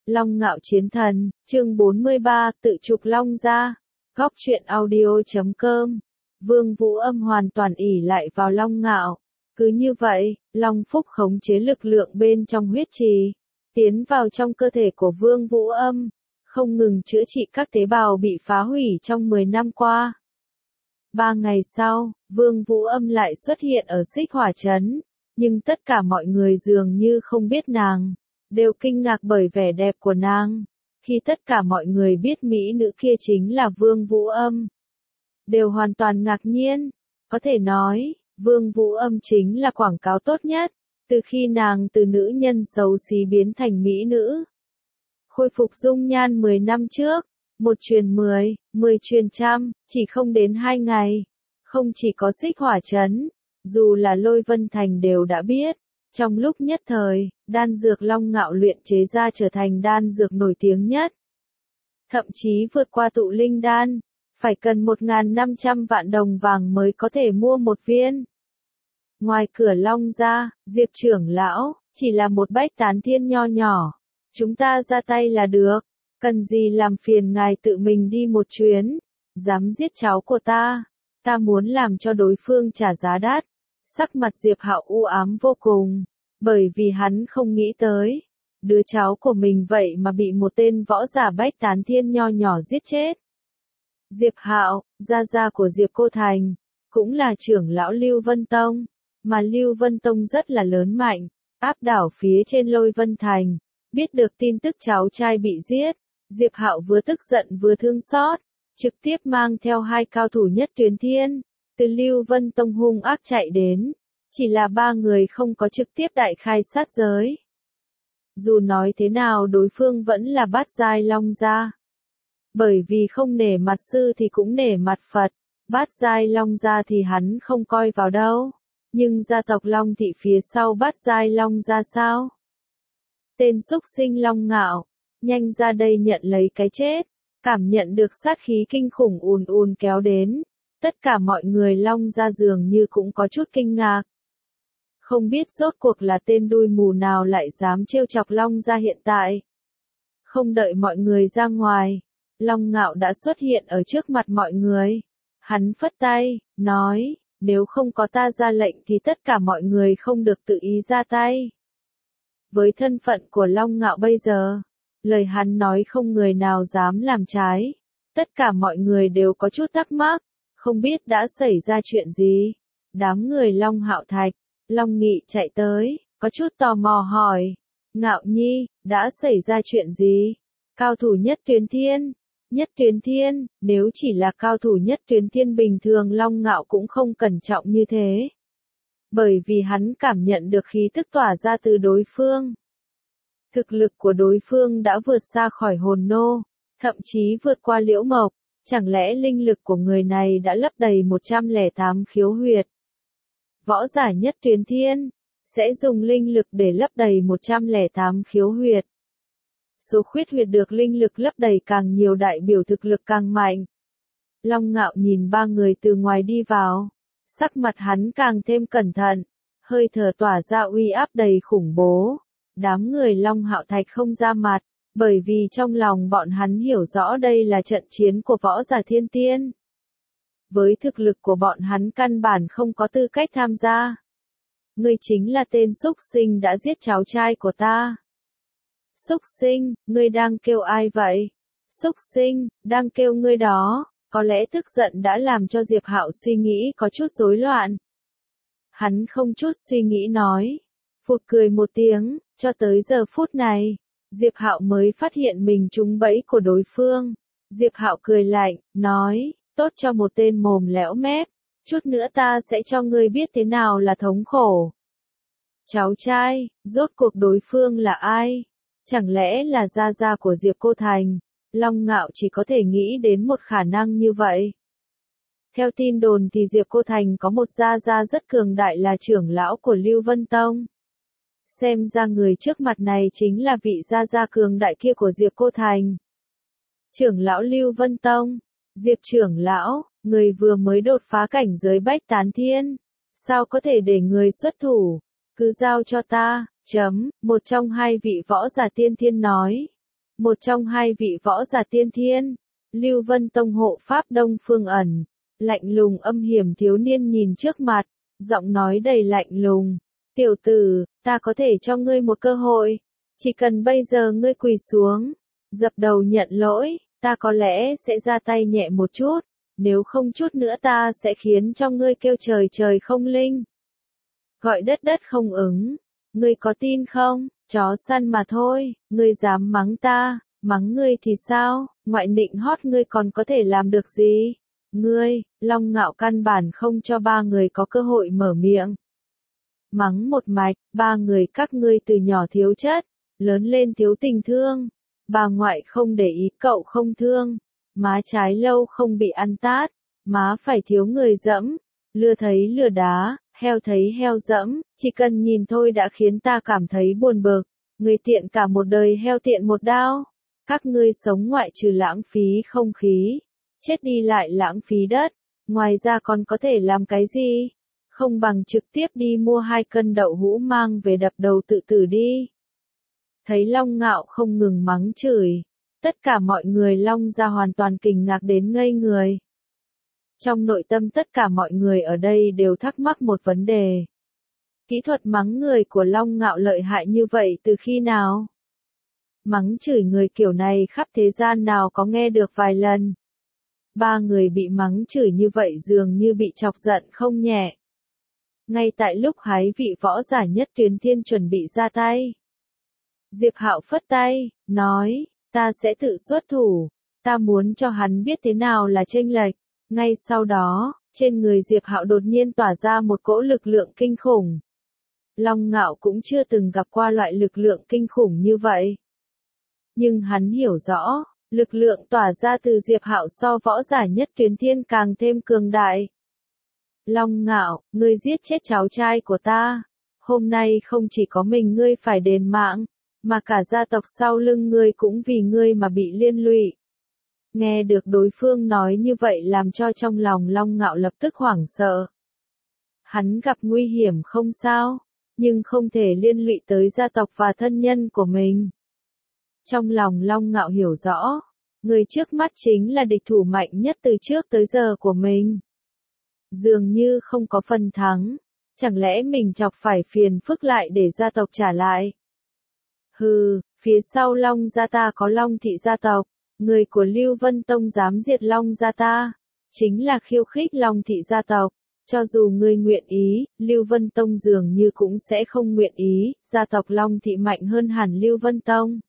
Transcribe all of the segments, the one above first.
Long Ngạo Chiến Thần, chương 43, tự trục Long ra. Góc truyện audio.com. Vương Vũ Âm hoàn toàn ỷ lại vào Long Ngạo. Cứ như vậy, Long Phúc khống chế lực lượng bên trong huyết trì, tiến vào trong cơ thể của Vương Vũ Âm, không ngừng chữa trị các tế bào bị phá hủy trong 10 năm qua. 3 ngày sau, Vương Vũ Âm lại xuất hiện ở Xích Hỏa Trấn, nhưng tất cả mọi người dường như không biết nàng, đều kinh ngạc bởi vẻ đẹp của nàng. Khi tất cả mọi người biết mỹ nữ kia chính là Vương Vũ Âm, đều hoàn toàn ngạc nhiên. Có thể nói, Vương Vũ Âm chính là quảng cáo tốt nhất, từ khi nàng từ nữ nhân xấu xí biến thành mỹ nữ. Khôi phục dung nhan 10 năm trước, 1 truyền 10, 10 truyền trăm, chỉ không đến 2 ngày. Không chỉ có Xích Hỏa Trấn, dù là Lôi Vân Thành đều đã biết. Trong lúc nhất thời, đan dược Long Ngạo luyện chế ra trở thành đan dược nổi tiếng nhất. Thậm chí vượt qua tụ linh đan, phải cần 1.500 vạn đồng vàng mới có thể mua một viên. Ngoài cửa Long ra, Diệp trưởng lão, chỉ là một bách tán thiên nho nhỏ. Chúng ta ra tay là được, cần gì làm phiền ngài tự mình đi một chuyến, dám giết cháu của ta muốn làm cho đối phương trả giá đắt. Sắc mặt Diệp Hạo u ám vô cùng, bởi vì hắn không nghĩ tới, đứa cháu của mình vậy mà bị một tên võ giả bách tán thiên nho nhỏ giết chết. Diệp Hạo, gia của Diệp Cô Thành, cũng là trưởng lão Lưu Vân Tông, mà Lưu Vân Tông rất là lớn mạnh, áp đảo phía trên Lôi Vân Thành. Biết được tin tức cháu trai bị giết, Diệp Hạo vừa tức giận vừa thương xót, trực tiếp mang theo 2 cao thủ nhất tuyến thiên, từ Lưu Vân Tông hung ác chạy đến. Chỉ là 3 người không có trực tiếp đại khai sát giới. Dù nói thế nào đối phương vẫn là bát giai Long gia. Bởi vì không nể mặt sư thì cũng nể mặt Phật, bát giai Long gia thì hắn không coi vào đâu. Nhưng gia tộc Long thị phía sau bát giai Long gia sao? Tên xúc sinh Long Ngạo, nhanh ra đây nhận lấy cái chết. Cảm nhận được sát khí kinh khủng ùn ùn kéo đến, tất cả mọi người Long gia dường như cũng có chút kinh ngạc. Không biết rốt cuộc là tên đuôi mù nào lại dám trêu chọc Long gia hiện tại. Không đợi mọi người ra ngoài, Long Ngạo đã xuất hiện ở trước mặt mọi người. Hắn phất tay, nói, nếu không có ta ra lệnh thì tất cả mọi người không được tự ý ra tay. Với thân phận của Long Ngạo bây giờ, lời hắn nói không người nào dám làm trái. Tất cả mọi người đều có chút thắc mắc, không biết đã xảy ra chuyện gì. Đám người Long Hạo Thạch, Long Nghị chạy tới, có chút tò mò hỏi, Ngạo Nhi, đã xảy ra chuyện gì? Cao thủ nhất tuyến thiên. Nhất tuyến thiên, nếu chỉ là cao thủ nhất tuyến thiên bình thường Long Ngạo cũng không cẩn trọng như thế. Bởi vì hắn cảm nhận được khí tức tỏa ra từ đối phương. Thực lực của đối phương đã vượt xa khỏi hồn nô, thậm chí vượt qua Liễu Mộc. Chẳng lẽ linh lực của người này đã lấp đầy 108 khiếu huyệt? Võ giả nhất tuyến thiên, sẽ dùng linh lực để lấp đầy 108 khiếu huyệt. Số khuyết huyệt được linh lực lấp đầy càng nhiều đại biểu thực lực càng mạnh. Long Ngạo nhìn 3 người từ ngoài đi vào, sắc mặt hắn càng thêm cẩn thận, hơi thở tỏa ra uy áp đầy khủng bố. Đám người Long Hạo Thạch không ra mặt, bởi vì trong lòng bọn hắn hiểu rõ đây là trận chiến của võ giả thiên tiên. Với thực lực của bọn hắn căn bản không có tư cách tham gia. Ngươi chính là tên xúc sinh đã giết cháu trai của ta. Xúc sinh, ngươi đang kêu ai vậy? Xúc sinh, đang kêu ngươi đó. Có lẽ tức giận đã làm cho Diệp Hạo suy nghĩ có chút rối loạn. Hắn không chút suy nghĩ nói, phụt cười một tiếng, cho tới giờ phút này, Diệp Hạo mới phát hiện mình trúng bẫy của đối phương. Diệp Hạo cười lạnh, nói, tốt cho một tên mồm lẽo mép, chút nữa ta sẽ cho ngươi biết thế nào là thống khổ. Cháu trai, rốt cuộc đối phương là ai? Chẳng lẽ là gia của Diệp Cô Thành? Long Ngạo chỉ có thể nghĩ đến một khả năng như vậy. Theo tin đồn thì Diệp Cô Thành có một gia rất cường đại là trưởng lão của Lưu Vân Tông. Xem ra người trước mặt này chính là vị gia cường đại kia của Diệp Cô Thành. Trưởng lão Lưu Vân Tông, Diệp trưởng lão, người vừa mới đột phá cảnh giới bách tán thiên, sao có thể để người xuất thủ, cứ giao cho ta, một trong 2 vị võ giả tiên thiên nói. một trong hai vị võ giả tiên thiên, Lưu Vân Tông hộ pháp Đông Phương Ẩn, lạnh lùng âm hiểm thiếu niên nhìn trước mặt, giọng nói đầy lạnh lùng, tiểu tử, ta có thể cho ngươi một cơ hội, chỉ cần bây giờ ngươi quỳ xuống, dập đầu nhận lỗi, ta có lẽ sẽ ra tay nhẹ một chút, nếu không chút nữa ta sẽ khiến cho ngươi kêu trời trời không linh, gọi đất đất không ứng, ngươi có tin không, chó săn mà thôi, ngươi dám mắng ta, mắng ngươi thì sao, ngoại nịnh hót ngươi còn có thể làm được gì, ngươi, Long Ngạo căn bản không cho ba người có cơ hội mở miệng. Mắng một mạch, ba người các ngươi từ nhỏ thiếu chất, lớn lên thiếu tình thương, bà ngoại không để ý cậu không thương, má trái lâu không bị ăn tát, má phải thiếu người dẫm, lừa thấy lừa đá, heo thấy heo dẫm, chỉ cần nhìn thôi đã khiến ta cảm thấy buồn bực, người tiện cả một đời heo tiện một đao, các ngươi sống ngoại trừ lãng phí không khí, chết đi lại lãng phí đất, ngoài ra còn có thể làm cái gì? Không bằng trực tiếp đi mua 2 cân đậu hũ mang về đập đầu tự tử đi. Thấy Long Ngạo không ngừng mắng chửi, tất cả mọi người Long gia hoàn toàn kinh ngạc đến ngây người. Trong nội tâm tất cả mọi người ở đây đều thắc mắc một vấn đề. Kỹ thuật mắng người của Long Ngạo lợi hại như vậy từ khi nào? Mắng chửi người kiểu này khắp thế gian nào có nghe được vài lần. Ba người bị mắng chửi như vậy dường như bị chọc giận không nhẹ. Ngay tại lúc hái vị võ giả nhất tuyến thiên chuẩn bị ra tay. Diệp Hạo phất tay, nói, ta sẽ tự xuất thủ, ta muốn cho hắn biết thế nào là chênh lệch. Ngay sau đó, trên người Diệp Hạo đột nhiên tỏa ra một cỗ lực lượng kinh khủng. Long Ngạo cũng chưa từng gặp qua loại lực lượng kinh khủng như vậy. Nhưng hắn hiểu rõ, lực lượng tỏa ra từ Diệp Hạo so võ giả nhất tuyến thiên càng thêm cường đại. Long Ngạo, ngươi giết chết cháu trai của ta. Hôm nay không chỉ có mình ngươi phải đền mạng, mà cả gia tộc sau lưng ngươi cũng vì ngươi mà bị liên lụy. Nghe được đối phương nói như vậy làm cho trong lòng Long Ngạo lập tức hoảng sợ. Hắn gặp nguy hiểm không sao, nhưng không thể liên lụy tới gia tộc và thân nhân của mình. Trong lòng Long Ngạo hiểu rõ, người trước mắt chính là địch thủ mạnh nhất từ trước tới giờ của mình. Dường như không có phần thắng, chẳng lẽ mình chọc phải phiền phức lại để gia tộc trả lại. Hừ, phía sau Long gia ta có Long thị gia tộc, người của Lưu Vân Tông dám diệt Long gia ta, chính là khiêu khích Long thị gia tộc. Cho dù ngươi nguyện ý, Lưu Vân Tông dường như cũng sẽ không nguyện ý, gia tộc Long thị mạnh hơn hẳn Lưu Vân Tông.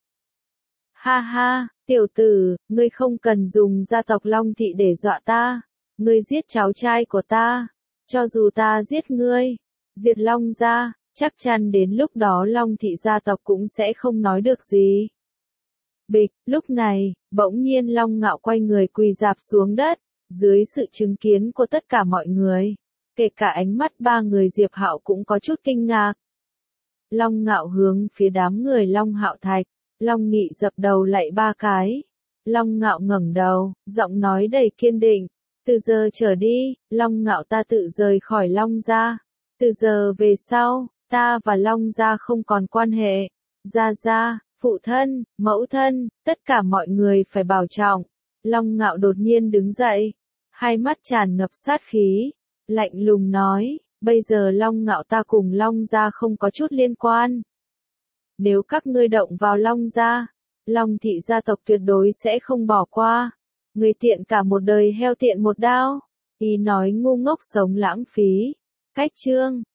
Ha ha, tiểu tử, ngươi không cần dùng gia tộc Long thị để dọa ta, ngươi giết cháu trai của ta, cho dù ta giết ngươi, diệt Long gia, chắc chắn đến lúc đó Long thị gia tộc cũng sẽ không nói được gì. Bịch, lúc này, bỗng nhiên Long Ngạo quay người quỳ rạp xuống đất, dưới sự chứng kiến của tất cả mọi người, kể cả ánh mắt ba người Diệp Hạo cũng có chút kinh ngạc. Long Ngạo hướng phía đám người Long Hạo Thạch, Long Nghị dập đầu lạy 3 cái. Long Ngạo ngẩng đầu, giọng nói đầy kiên định, từ giờ trở đi, Long Ngạo ta tự rời khỏi Long gia, từ giờ về sau, ta và Long gia không còn quan hệ. Gia gia, phụ thân, mẫu thân, tất cả mọi người phải bảo trọng. Long Ngạo đột nhiên đứng dậy, hai mắt tràn ngập sát khí, lạnh lùng nói, bây giờ Long Ngạo ta cùng Long gia không có chút liên quan. Nếu các ngươi động vào Long gia, Long thị gia tộc tuyệt đối sẽ không bỏ qua. Người tiện cả một đời heo tiện một đao. Ý nói ngu ngốc sống lãng phí. Cách chương